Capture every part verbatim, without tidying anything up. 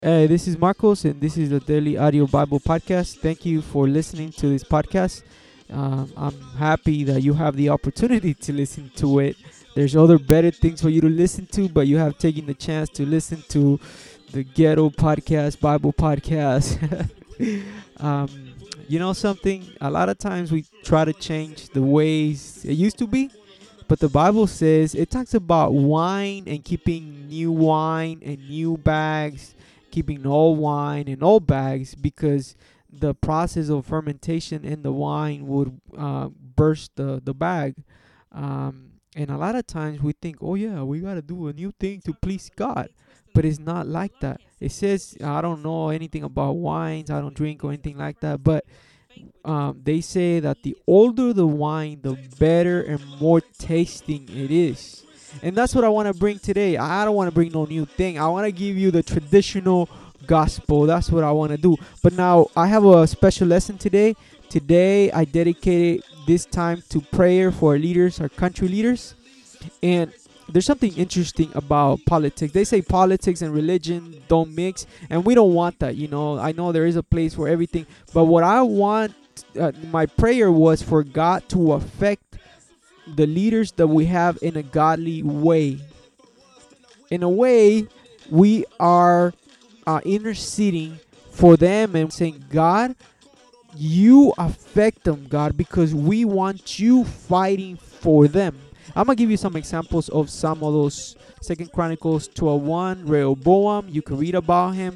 Hey, this is Marcos, and this is the Daily Audio Bible Podcast. Thank you for listening to this podcast. Um, I'm happy that you have the opportunity to listen to it. There's other better things for you to listen to, but you have taken the chance to listen to the Ghetto Podcast, Bible Podcast. um, you know something? A lot of times we try to change the ways it used to be, but the Bible says it talks about wine and keeping new wine and new bags, keeping old wine in old bags because the process of fermentation in the wine would uh, burst the, the bag. Um, and a lot of times we think, oh, yeah, we got to do a new thing to please God. But it's not like that. It says, I don't know anything about wines, I don't drink or anything like that. But um, they say that the older the wine, the better and more tasting it is. And that's what I want to bring today. I don't want to bring no new thing. I want to give you the traditional gospel. That's what I want to do. But now I have a special lesson today. Today I dedicated this time to prayer for our leaders, our country leaders. And there's something interesting about politics. They say politics and religion don't mix, and we don't want that. You know, I know there is a place for everything, but what I want, uh, my prayer was for God to affect the leaders that we have in a godly way. In a way, we are uh, interceding for them and saying, God, you affect them, God, because we want you fighting for them. I'm gonna give you some examples of some of those. Second Chronicles twelve one, Rehoboam, you can read about him.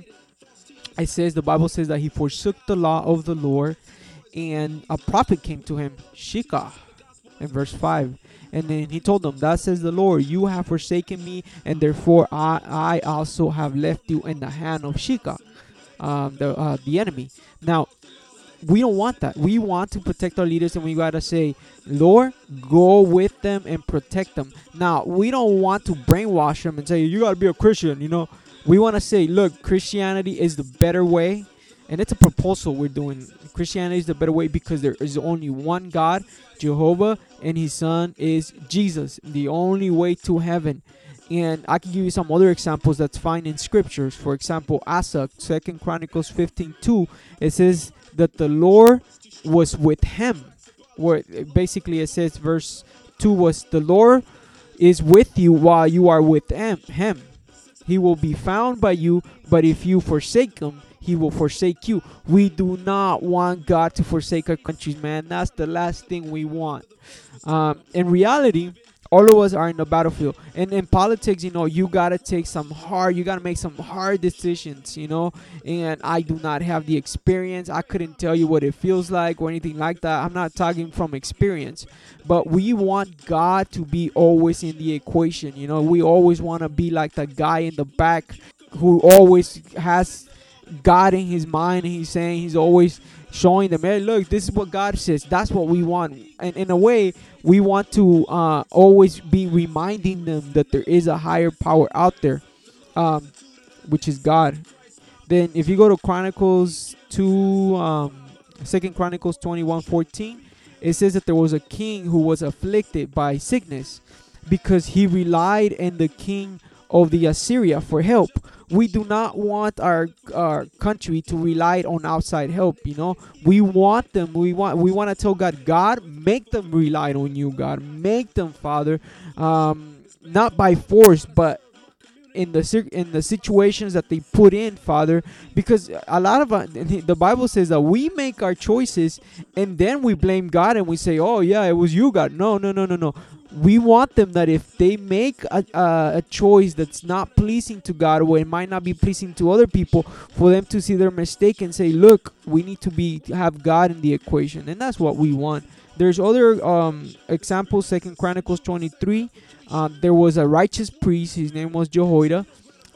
It says, the Bible says that he forsook the law of the Lord, and a prophet came to him, Shikah, in verse five. And then he told them, that says the Lord, you have forsaken me, and therefore I, I also have left you in the hand of Shikah, um, the, uh, the enemy. Now, we don't want that. We want to protect our leaders, and we gotta say, Lord, go with them and protect them. Now, we don't want to brainwash them and say, you gotta be a Christian. You know, we want to say, look, Christianity is the better way, and it's a proposal we're doing. Christianity is the better way because there is only one God, Jehovah, and His Son is Jesus, the only way to heaven. And I can give you some other examples that's found in scriptures. For example, Asa, Second Chronicles fifteen two, it says that the Lord was with him. Where basically it says, verse two was, the Lord is with you while you are with him. him. He will be found by you, but if you forsake him, he will forsake you. We do not want God to forsake our countries, man. That's the last thing we want. Um, in reality, all of us are in the battlefield, and in politics, you know, you gotta take some hard you gotta make some hard decisions, you know. And I do not have the experience. I couldn't tell you what it feels like or anything like that. I'm not talking from experience, but we want God to be always in the equation. You know, we always want to be like the guy in the back who always has God in his mind, and he's saying, he's always showing them, hey, look, this is what God says. That's what we want. And in a way, we want to uh, always be reminding them that there is a higher power out there, um, which is God. Then if you go to Chronicles two, um, Second Chronicles twenty-one fourteen, it says that there was a king who was afflicted by sickness because he relied on the king of the Assyria for help. We do not want our our country to rely on outside help. You know, we want them. We want we want to tell God, God, make them rely on you. God, make them, Father, um, not by force, but in the in the situations that they put in, Father, because a lot of uh, the Bible says that we make our choices and then we blame God and we say, oh yeah, it was you, God. No, no, no, no, no. We want them that if they make a, a, a choice that's not pleasing to God, or it might not be pleasing to other people, for them to see their mistake and say, look, we need to be have God in the equation. And that's what we want. There's other um, examples. Second Chronicles twenty-three, um, there was a righteous priest. His name was Jehoiada.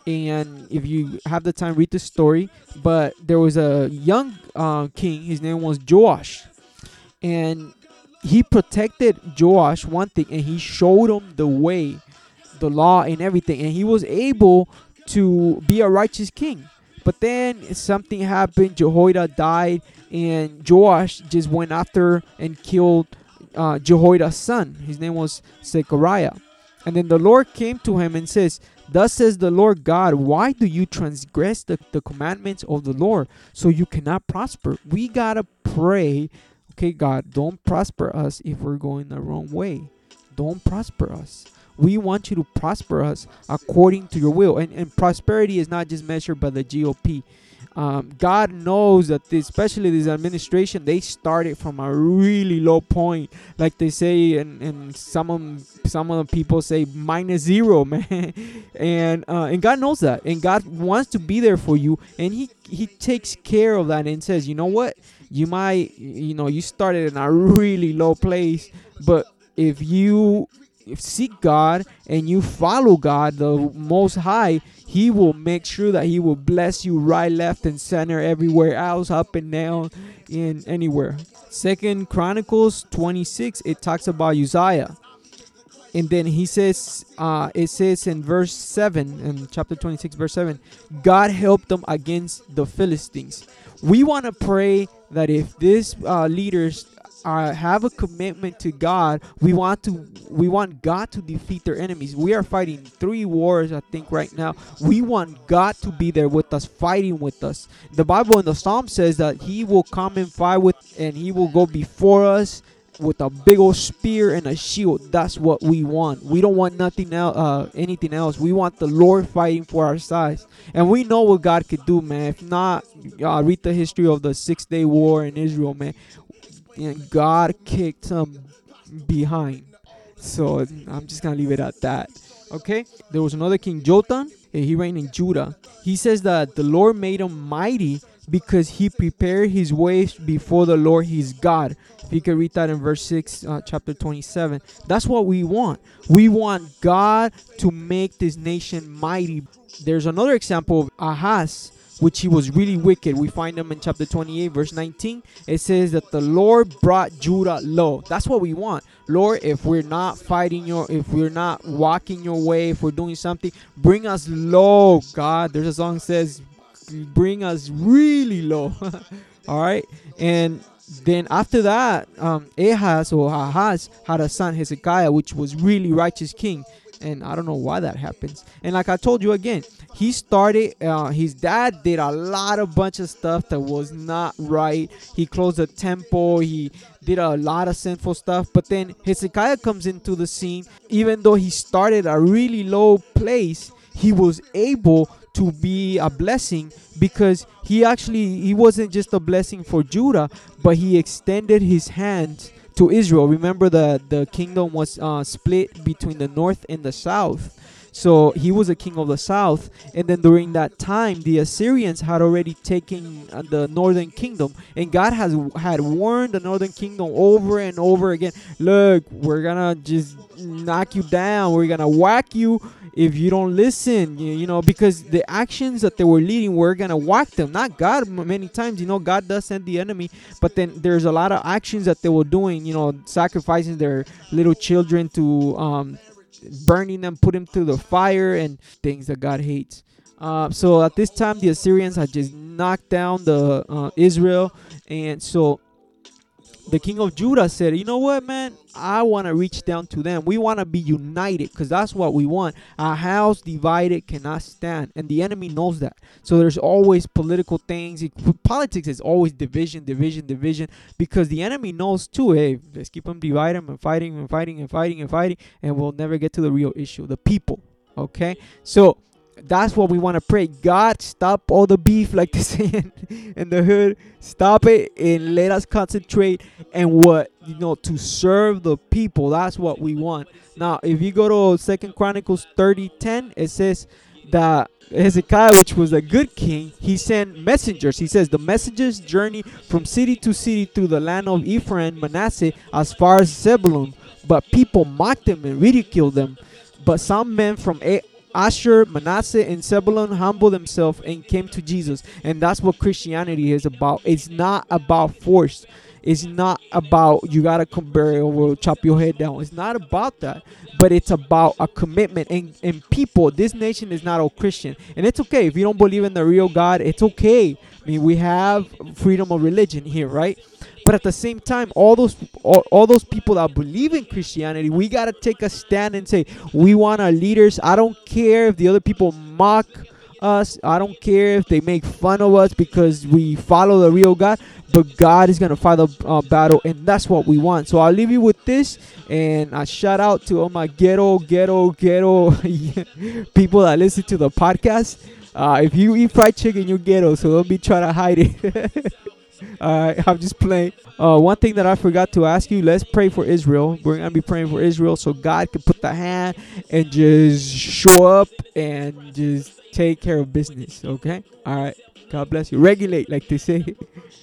And if you have the time, read the story. But there was a young uh, king. His name was Joash. And he protected Joash one thing, and he showed him the way, the law and everything, and he was able to be a righteous king. But then something happened. Jehoiada died, and Joash just went after and killed uh, Jehoiada's son. His name was Zechariah. And then the Lord came to him and says, Thus says the Lord God, why do you transgress the, the commandments of the Lord so you cannot prosper? We got to pray, okay, God, don't prosper us if we're going the wrong way. Don't prosper us. We want you to prosper us according to your will. And, and prosperity is not just measured by the G O P. Um, God knows that this, especially this administration, they started from a really low point, like they say, and, and some of some of the people say minus zero, man. and uh, and God knows that, and God wants to be there for you, and He He takes care of that and says, you know what, you might, you know, you started in a really low place, but if you seek God and you follow God, the Most High, He will make sure that He will bless you right, left, and center, everywhere else, up and down, in anywhere. Second Chronicles twenty-six, it talks about Uzziah. And then he says, uh, it says in verse seven, in chapter twenty-six, verse seven, God helped them against the Philistines. We want to pray that if these uh, leaders Uh, have a commitment to God, we want to we want God to defeat their enemies. We are fighting three wars, I think, right now. We want God to be there with us, fighting with us. The Bible in the Psalm says that He will come and fight with, and He will go before us with a big old spear and a shield. That's what we want. We don't want nothing else, uh, anything else. We want the Lord fighting for our sides, and we know what God could do, man. If not, uh, read the history of the Six-Day War in Israel, man. And God kicked them behind. So I'm just gonna leave it at that. Okay, there was another king, Jotham, and he reigned in Judah. He says that the Lord made him mighty because he prepared his ways before the Lord his God. If you can read that in verse six, uh, chapter twenty-seven. That's what we want. We want God to make this nation mighty. There's another example of Ahaz, which he was really wicked. We find him in chapter twenty-eight, verse nineteen. It says that the Lord brought Judah low. That's what we want. Lord, if we're not fighting your, if we're not walking your way, if we're doing something, bring us low, God. There's a song that says, bring us really low. All right. And then after that, um, Ahaz or Ahaz had a son, Hezekiah, which was really righteous king. And I don't know why that happens. And like I told you again, he started, uh, his dad did a lot of bunch of stuff that was not right. He closed the temple. He did a lot of sinful stuff. But then Hezekiah comes into the scene. Even though he started a really low place, he was able to be a blessing, because he actually, he wasn't just a blessing for Judah, but he extended his hands to Israel. Remember, the the kingdom was uh, split between the north and the south. So he was a king of the south, and then during that time, the Assyrians had already taken uh, the northern kingdom, and God has had warned the northern kingdom over and over again. Look, we're gonna just knock you down. We're gonna whack you if you don't listen. You, you know, because the actions that they were leading were gonna whack them, not God. Many times, you know, God does send the enemy, but then there's a lot of actions that they were doing. You know, sacrificing their little children to um. burning them, put them through the fire, and things that God hates. Uh, so at this time, the Assyrians had just knocked down the uh, Israel, and so the king of Judah said, you know what, man, I want to reach down to them. We want to be united, because that's what we want. A house divided cannot stand, and the enemy knows that. So there's always political things. It, politics is always division, division, division, because the enemy knows too, hey, let's keep them divided and fighting and fighting and fighting and fighting, and we'll never get to the real issue, the people. Okay, so that's what we want to pray. God, stop all the beef, like they say in, in the hood. Stop it and let us concentrate and what, you know, to serve the people. That's what we want. Now, if you go to Second Chronicles thirty ten, it says that Hezekiah, which was a good king, he sent messengers. He says the messengers journey from city to city through the land of Ephraim and Manasseh as far as Zebulun, but people mocked them and ridiculed them. But some men from A- Asher, Manasseh, and Zebulun humbled themselves and came to Jesus. And that's what Christianity is about. It's not about force. It's not about you gotta come bury or chop your head down. It's not about that. But it's about a commitment. And, and people, this nation is not all Christian. And it's okay. If you don't believe in the real God, it's okay. I mean, we have freedom of religion here, right? But at the same time, all those all, all those people that believe in Christianity, we gotta take a stand and say we want our leaders. I don't care if the other people mock us. I don't care if they make fun of us because we follow the real God. But God is gonna fight the uh, battle, and that's what we want. So I'll leave you with this, and a shout out to all my ghetto, ghetto, ghetto people that listen to the podcast. Uh, if you eat fried chicken, you're ghetto, so don't be trying to hide it. Alright, I'm just playing. Uh, one thing that I forgot to ask you, let's pray for Israel. We're going to be praying for Israel so God can put the hand and just show up and just take care of business, okay? Alright, God bless you. Regulate, like they say.